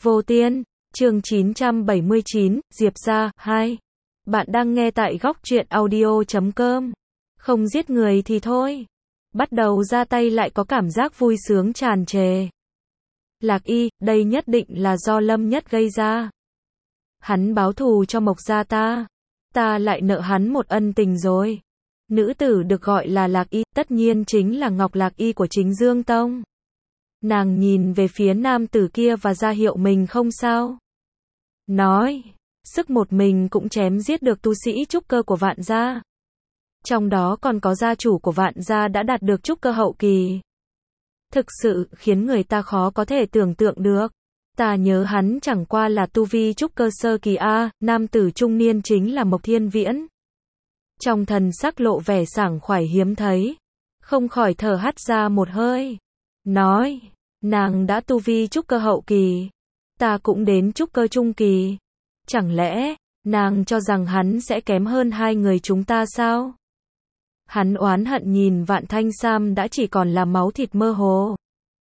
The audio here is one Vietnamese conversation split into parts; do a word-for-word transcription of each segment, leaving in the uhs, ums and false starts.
Vô Tiên, chương chín trăm bảy mươi chín, Diệp gia, hai. Bạn đang nghe tại góc truyện audio chấm com. Không giết người thì thôi. Bắt đầu ra tay lại có cảm giác vui sướng tràn trề. Lạc Y, đây nhất định là do Lâm Nhất gây ra. Hắn báo thù cho Mộc gia ta. Ta lại nợ hắn một ân tình rồi. Nữ tử được gọi là Lạc Y, tất nhiên chính là Ngọc Lạc Y của Chính Dương Tông. Nàng nhìn về phía nam tử kia và ra hiệu mình không sao. Nói, sức một mình cũng chém giết được tu sĩ trúc cơ của Vạn gia. Trong đó còn có gia chủ của Vạn gia đã đạt được trúc cơ hậu kỳ. Thực sự khiến người ta khó có thể tưởng tượng được. Ta nhớ hắn chẳng qua là tu vi trúc cơ sơ kỳ A, nam tử trung niên chính là Mộc Thiên Viễn. Trong thần sắc lộ vẻ sảng khoái hiếm thấy. Không khỏi thở hắt ra một hơi. Nói, nàng đã tu vi trúc cơ hậu kỳ. Ta cũng đến trúc cơ trung kỳ. Chẳng lẽ, nàng cho rằng hắn sẽ kém hơn hai người chúng ta sao? Hắn oán hận nhìn Vạn Thanh Sam đã chỉ còn là máu thịt mơ hồ.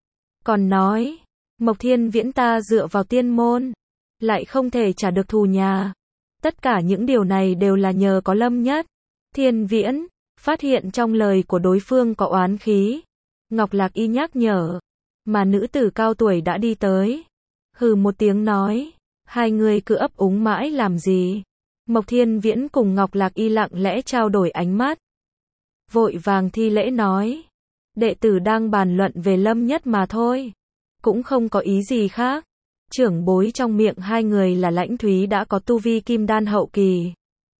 Còn nói, Mộc Thiên Viễn ta dựa vào tiên môn, lại không thể trả được thù nhà. Tất cả những điều này đều là nhờ có Lâm Nhất. Thiên Viễn, phát hiện trong lời của đối phương có oán khí. Ngọc Lạc Y nhắc nhở, mà nữ tử cao tuổi đã đi tới. Hừ một tiếng nói, hai người cứ ấp úng mãi làm gì? Mộc Thiên Viễn cùng Ngọc Lạc Y lặng lẽ trao đổi ánh mắt. Vội vàng thi lễ nói, đệ tử đang bàn luận về Lâm Nhất mà thôi. Cũng không có ý gì khác. Trưởng bối trong miệng hai người là Lãnh Thúy đã có tu vi kim đan hậu kỳ.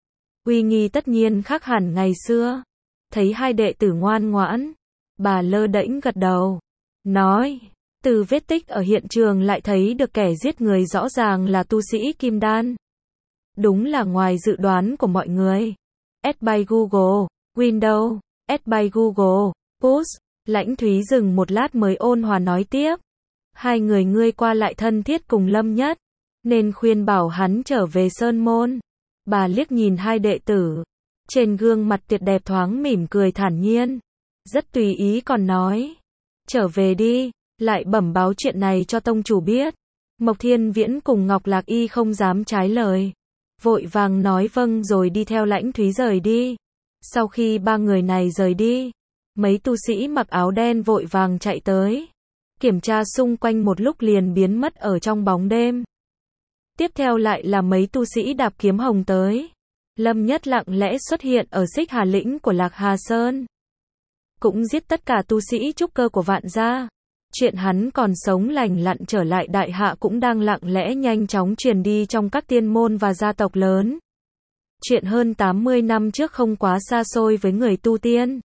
Uy nghi tất nhiên khác hẳn ngày xưa. Thấy hai đệ tử ngoan ngoãn, bà lơ đễnh gật đầu. Nói, từ vết tích ở hiện trường lại thấy được kẻ giết người rõ ràng là tu sĩ kim đan. Đúng là ngoài dự đoán của mọi người. Add by Google, Windows, add by Google, Push. Lãnh Thúy dừng một lát mới ôn hòa nói tiếp. Hai người ngươi qua lại thân thiết cùng Lâm Nhất, nên khuyên bảo hắn trở về Sơn Môn. Bà liếc nhìn hai đệ tử. Trên gương mặt tuyệt đẹp thoáng mỉm cười thản nhiên. Rất tùy ý còn nói. Trở về đi, lại bẩm báo chuyện này cho tông chủ biết. Mộc Thiên Viễn cùng Ngọc Lạc Y không dám trái lời. Vội vàng nói vâng rồi đi theo Lãnh Thúy rời đi. Sau khi ba người này rời đi, mấy tu sĩ mặc áo đen vội vàng chạy tới. Kiểm tra xung quanh một lúc liền biến mất ở trong bóng đêm. Tiếp theo lại là mấy tu sĩ đạp kiếm hồng tới. Lâm Nhất lặng lẽ xuất hiện ở Xích Hà Lĩnh của Lạc Hà Sơn. Cũng giết tất cả tu sĩ trúc cơ của Vạn gia. Chuyện hắn còn sống lành lặn trở lại đại hạ cũng đang lặng lẽ nhanh chóng truyền đi trong các tiên môn và gia tộc lớn. Chuyện hơn tám mươi năm trước không quá xa xôi với người tu tiên.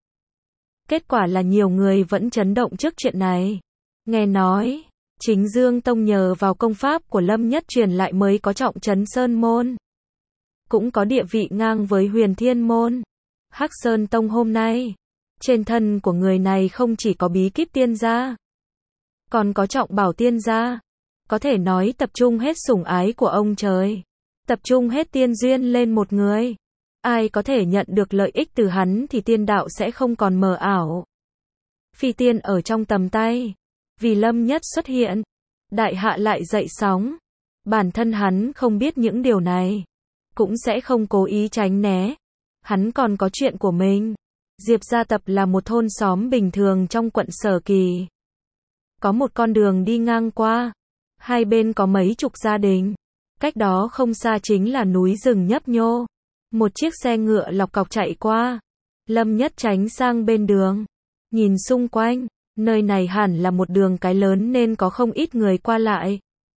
Kết quả là nhiều người vẫn chấn động trước chuyện này. Nghe nói, Chính Dương Tông nhờ vào công pháp của Lâm Nhất truyền lại mới có trọng trấn Sơn Môn. Cũng có địa vị ngang với Huyền Thiên Môn. Hắc Sơn Tông hôm nay, trên thân của người này không chỉ có bí kíp tiên gia, còn có trọng bảo tiên gia. Có thể nói tập trung hết sủng ái của ông trời. Tập trung hết tiên duyên lên một người. Ai có thể nhận được lợi ích từ hắn thì tiên đạo sẽ không còn mờ ảo. Phi tiên ở trong tầm tay. Vì Lâm Nhất xuất hiện, đại hạ lại dậy sóng. Bản thân hắn không biết những điều này, cũng sẽ không cố ý tránh né. Hắn còn có chuyện của mình. Diệp gia tập là một thôn xóm bình thường trong quận Sở Kỳ. Có một con đường đi ngang qua. Hai bên có mấy chục gia đình. Cách đó không xa chính là núi rừng nhấp nhô. Một chiếc xe ngựa lọc cọc chạy qua. Lâm Nhất tránh sang bên đường. Nhìn xung quanh. Nơi này hẳn là một đường cái lớn nên có không ít người qua lại.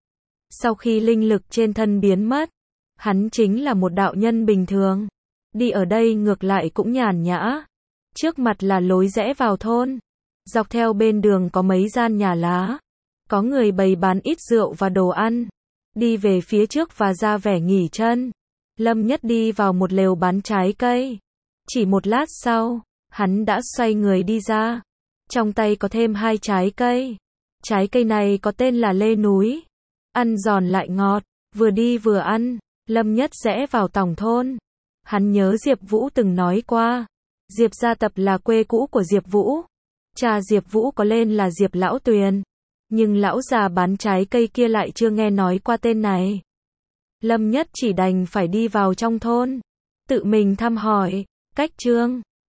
Sau khi linh lực trên thân biến mất, hắn chính là một đạo nhân bình thường. Đi ở đây ngược lại cũng nhàn nhã. Trước mặt là lối rẽ vào thôn. Dọc theo bên đường có mấy gian nhà lá. Có người bày bán ít rượu và đồ ăn. Đi về phía trước và ra vẻ nghỉ chân. Lâm Nhất đi vào một lều bán trái cây. Chỉ một lát sau, hắn đã xoay người đi ra. Trong tay có thêm hai trái cây. Trái cây này có tên là lê núi. Ăn giòn lại ngọt. Vừa đi vừa ăn, Lâm Nhất rẽ vào tổng thôn. Hắn nhớ Diệp Vũ từng nói qua. Diệp gia tập là quê cũ của Diệp Vũ. Cha Diệp Vũ có lên là Diệp Lão Tuyền. Nhưng lão già bán trái cây kia lại chưa nghe nói qua tên này. Lâm Nhất chỉ đành phải đi vào trong thôn, tự mình thăm hỏi. Cách Trương